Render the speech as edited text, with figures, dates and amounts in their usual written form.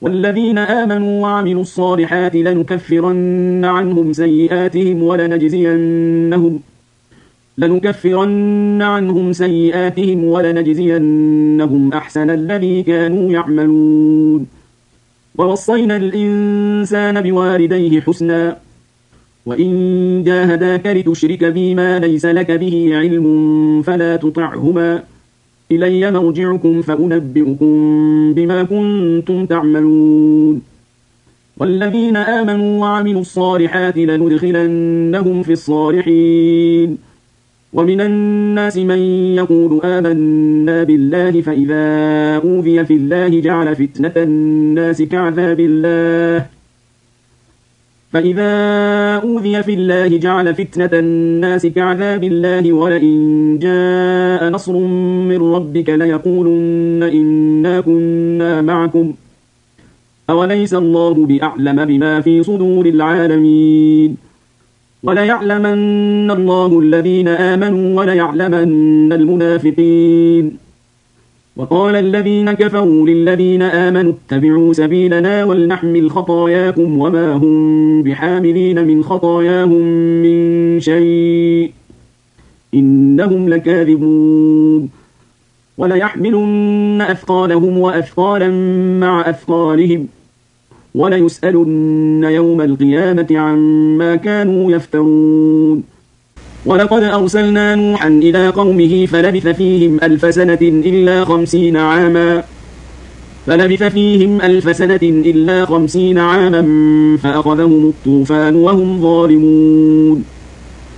والذين آمنوا وعملوا الصالحات لنكفرن عنهم سيئاتهم ولنجزينهم أحسن الذي كانوا يعملون. ووصينا الإنسان بوالديه حسنا وإن جاهداك لتشرك بي ما ليس لك به علم فلا تطعهما إلي مرجعكم فأنبئكم بما كنتم تعملون. والذين آمنوا وعملوا الصالحات لندخلنهم في الصالحين. ومن الناس من يقول آمنا بالله فإذا أوذي في الله جعل فتنة الناس كعذاب الله ولئن جاء نصر من ربك ليقولن إنا كنا معكم أوليس الله بأعلم بما في صدور العالمين. وليعلمن الله الذين آمنوا وليعلمن المنافقين. وقال الذين كفروا للذين آمنوا اتبعوا سبيلنا ولنحمل خطاياكم وما هم بحاملين من خطاياهم من شيء إنهم لكاذبون. وليحملن أثقالهم وأثقالا مع أثقالهم وليسألن يوم القيامة عما كانوا يفترون. ولقد أرسلنا نوحا إلى قومه فلبث فيهم ألف سنة إلا 50 عاما فأخذهم الطوفان وهم ظالمون.